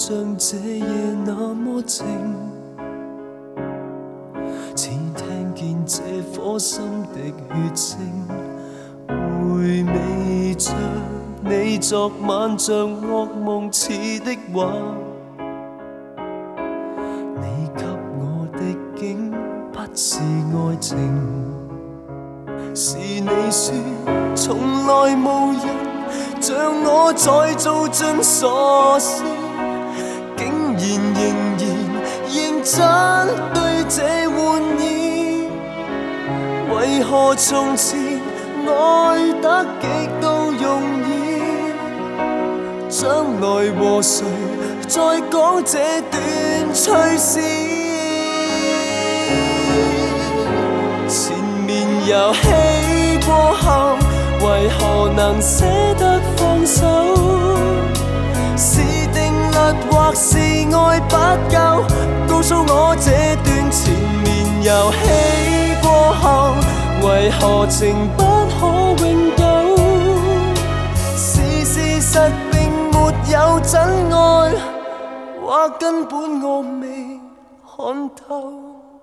像这夜那么静，似听见这颗心的血声，回味着你昨晚像噩梦似的话。你给我的竟不是爱情，是你说从来无人像我再做尽傻事，竟然仍然认真对这玩意。为何从前爱得极度容易，将来和谁再讲这段趣事？前面游戏过后，为何能捨得放手？是定律或是愛不夠？告訴我這段前面遊戲過後，為何情不可永久？是事實並沒有真愛，或根本我未看透。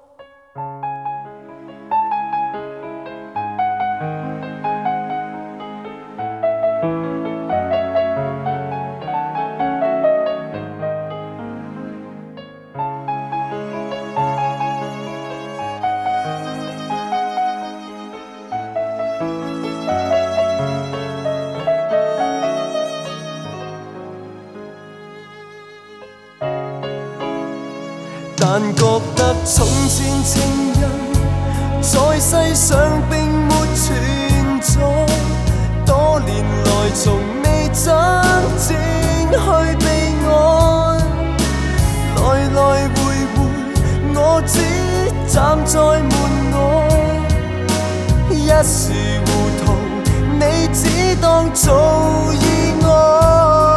但覺得從前情人在世上並沒存在，多年來從未真正去被愛，來來回回我只站在門外，一時糊塗你只當做意外。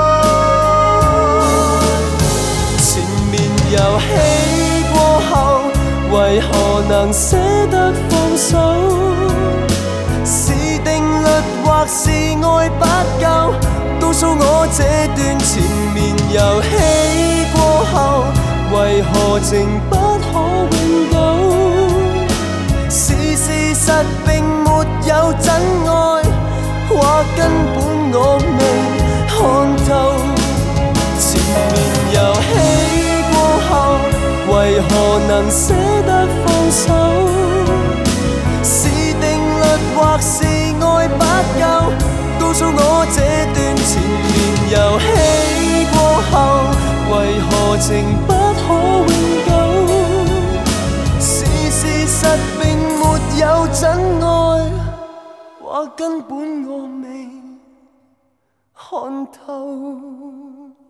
前面遊戲為何能捨得放手？是定律或是愛不夠？告訴我這段前面遊戲過後，為何情不可永久？是事實並沒有真愛，或根本我未看透。前面遊戲過後，為何能捨得放手？是定律或是愛不夠？告訴我這段前面遊戲過後，為何情不可永久？是事實並沒有真愛，或根本我未看透。